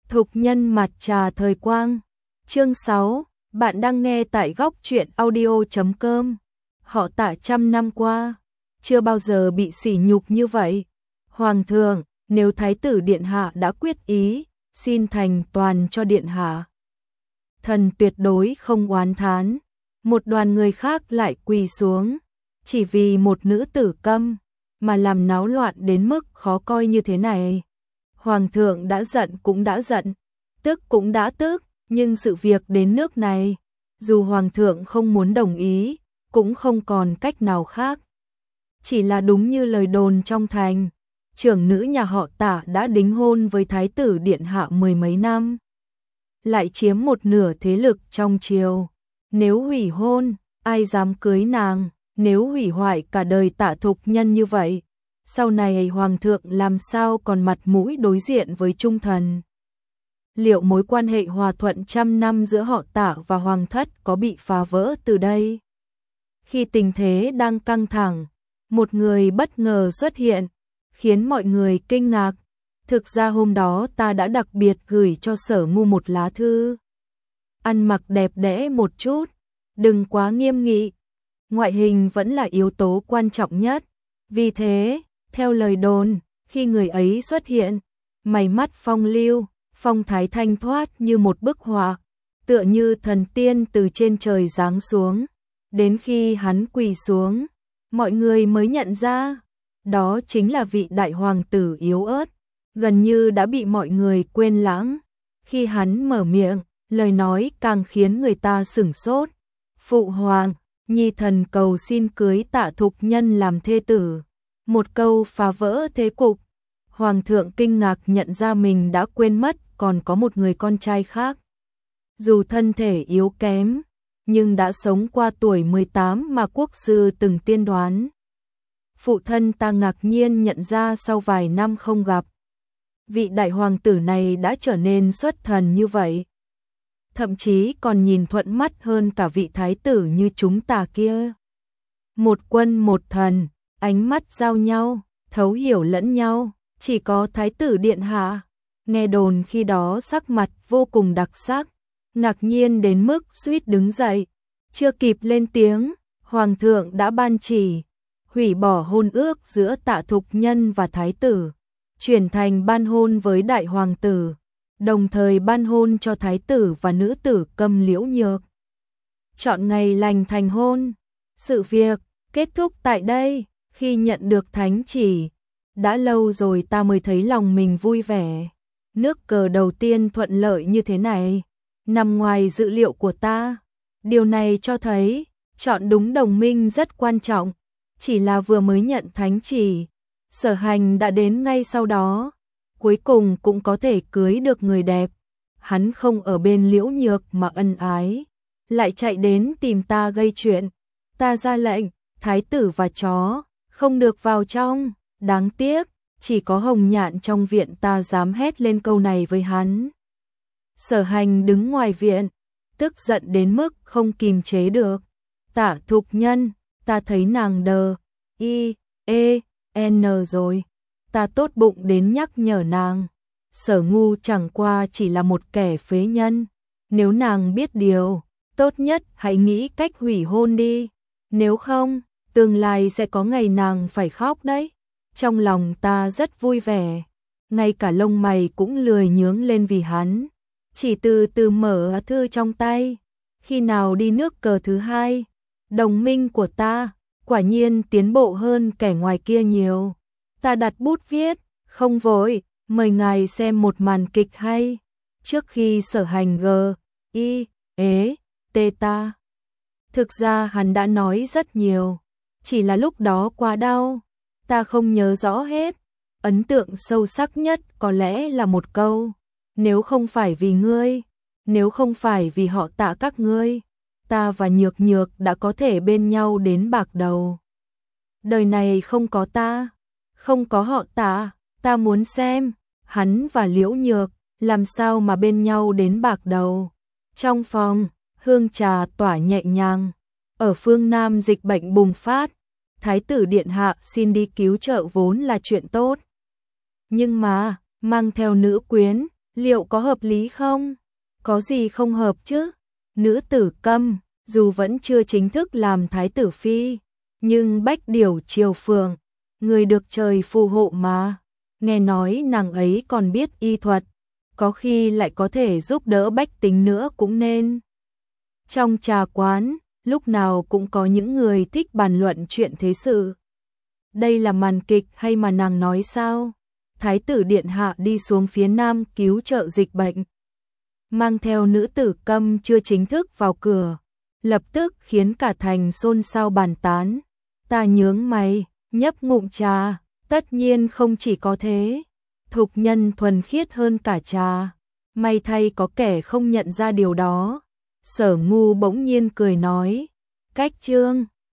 Thục nhân mặt trà thời quang. Chương 6, bạn đang nghe tại góc truyện audio.com. Họ Tạ trăm năm qua, chưa bao giờ bị sỉ nhục như vậy. Hoàng thượng, nếu Thái tử Điện Hạ đã quyết ý, xin thành toàn cho Điện Hạ. Thần tuyệt đối không oán thán. Một đoàn người khác lại quỳ xuống, chỉ vì một nữ tử câm, mà làm náo loạn đến mức khó coi như thế này. Hoàng thượng đã giận cũng đã giận, tức cũng đã tức, nhưng sự việc đến nước này, dù Hoàng thượng không muốn đồng ý, cũng không còn cách nào khác. Chỉ là đúng như lời đồn trong thành, trưởng nữ nhà họ Tạ đã đính hôn với Thái tử Điện Hạ mười mấy năm, lại chiếm một nửa thế lực trong triều. Nếu hủy hôn, ai dám cưới nàng? Nếu hủy hoại cả đời Tạ Thục Nhân như vậy, sau này Hoàng thượng làm sao còn mặt mũi đối diện với trung thần? Liệu mối quan hệ hòa thuận trăm năm giữa họ Tạ và Hoàng thất có bị phá vỡ từ đây? Khi tình thế đang căng thẳng, một người bất ngờ xuất hiện, khiến mọi người kinh ngạc. Thực ra hôm đó ta đã đặc biệt gửi cho Sở Ngu một lá thư. Ăn mặc đẹp đẽ một chút, đừng quá nghiêm nghị. Ngoại hình vẫn là yếu tố quan trọng nhất. Vì thế, theo lời đồn, khi người ấy xuất hiện, mày mắt phong lưu, phong thái thanh thoát như một bức họa, tựa như thần tiên từ trên trời giáng xuống. Đến khi hắn quỳ xuống, mọi người mới nhận ra, đó chính là vị đại hoàng tử yếu ớt, gần như đã bị mọi người quên lãng. Khi hắn mở miệng, lời nói càng khiến người ta sửng sốt. Phụ hoàng, nhi thần cầu xin cưới Tạ Thục Nhân làm thê tử. Một câu phá vỡ thế cục. Hoàng thượng kinh ngạc nhận ra mình đã quên mất còn có một người con trai khác. Dù thân thể yếu kém, nhưng đã sống qua tuổi 18 mà quốc sư từng tiên đoán. Phụ thân ta ngạc nhiên nhận ra sau vài năm không gặp, vị đại hoàng tử này đã trở nên xuất thần như vậy. Thậm chí còn nhìn thuận mắt hơn cả vị thái tử như chúng ta kia. Một quân một thần, ánh mắt giao nhau, thấu hiểu lẫn nhau, chỉ có Thái tử Điện Hạ. Nghe đồn khi đó sắc mặt vô cùng đặc sắc, ngạc nhiên đến mức suýt đứng dậy. Chưa kịp lên tiếng, Hoàng thượng đã ban chỉ, hủy bỏ hôn ước giữa Tạ Thục Nhân và Thái tử, chuyển thành ban hôn với đại hoàng tử, đồng thời ban hôn cho Thái tử và nữ tử Câm Liễu Nhược. Chọn ngày lành thành hôn. Sự việc kết thúc tại đây. Khi nhận được thánh chỉ, đã lâu rồi ta mới thấy lòng mình vui vẻ. Nước cờ đầu tiên thuận lợi như thế này, nằm ngoài dự liệu của ta. Điều này cho thấy, chọn đúng đồng minh rất quan trọng. Chỉ là vừa mới nhận thánh chỉ, Sở Hành đã đến ngay sau đó. Cuối cùng cũng có thể cưới được người đẹp. Hắn không ở bên Liễu Nhược mà ân ái, lại chạy đến tìm ta gây chuyện. Ta ra lệnh, thái tử và chó không được vào trong. Đáng tiếc, chỉ có Hồng Nhạn trong viện ta dám hét lên câu này với hắn. Sở Hành đứng ngoài viện, tức giận đến mức không kìm chế được. Tạ Thục Nhân, ta thấy nàng N rồi. Ta tốt bụng đến nhắc nhở nàng. Sở Ngu chẳng qua chỉ là một kẻ phế nhân. Nếu nàng biết điều, tốt nhất hãy nghĩ cách hủy hôn đi. Nếu không, tương lai sẽ có ngày nàng phải khóc đấy. Trong lòng ta rất vui vẻ, ngay cả lông mày cũng lười nhướng lên vì hắn. Chỉ từ từ mở thư trong tay. Khi nào đi nước cờ thứ hai, đồng minh của ta quả nhiên tiến bộ hơn kẻ ngoài kia nhiều. Ta đặt bút viết, không vội, mời ngài xem một màn kịch hay. Trước khi Sở Hành ta. Thực ra hắn đã nói rất nhiều, chỉ là lúc đó quá đau, ta không nhớ rõ hết. Ấn tượng sâu sắc nhất có lẽ là một câu: nếu không phải vì ngươi, nếu không phải vì họ Tạ các ngươi, ta và Nhược Nhược đã có thể bên nhau đến bạc đầu. Đời này không có ta, không có họ Tạ, ta muốn xem hắn và Liễu Nhược làm sao mà bên nhau đến bạc đầu. Trong phòng, hương trà tỏa nhẹ nhàng. Ở phương Nam dịch bệnh bùng phát, Thái tử Điện Hạ xin đi cứu trợ vốn là chuyện tốt. Nhưng mà, mang theo nữ quyến Liệu có hợp lý không? Có gì không hợp chứ? Nữ tử Câm, dù vẫn chưa chính thức làm thái tử phi, nhưng bách điểu triều phượng, người được trời phù hộ mà. Nghe nói nàng ấy còn biết y thuật, có khi lại có thể giúp đỡ bách tính nữa cũng nên. Trong trà quán, lúc nào cũng có những người thích bàn luận chuyện thế sự. Đây là màn kịch hay mà nàng nói sao? Thái tử điện hạ đi xuống phía nam cứu trợ dịch bệnh, mang theo nữ tử Câm chưa chính thức vào cửa, lập tức khiến cả thành xôn xao bàn tán. Ta nhướng mày, nhấp ngụm trà, tất nhiên không chỉ có thế, thục nhân thuần khiết hơn cả trà, may thay có kẻ không nhận ra điều đó. Sở Ngu bỗng nhiên cười nói, cách trương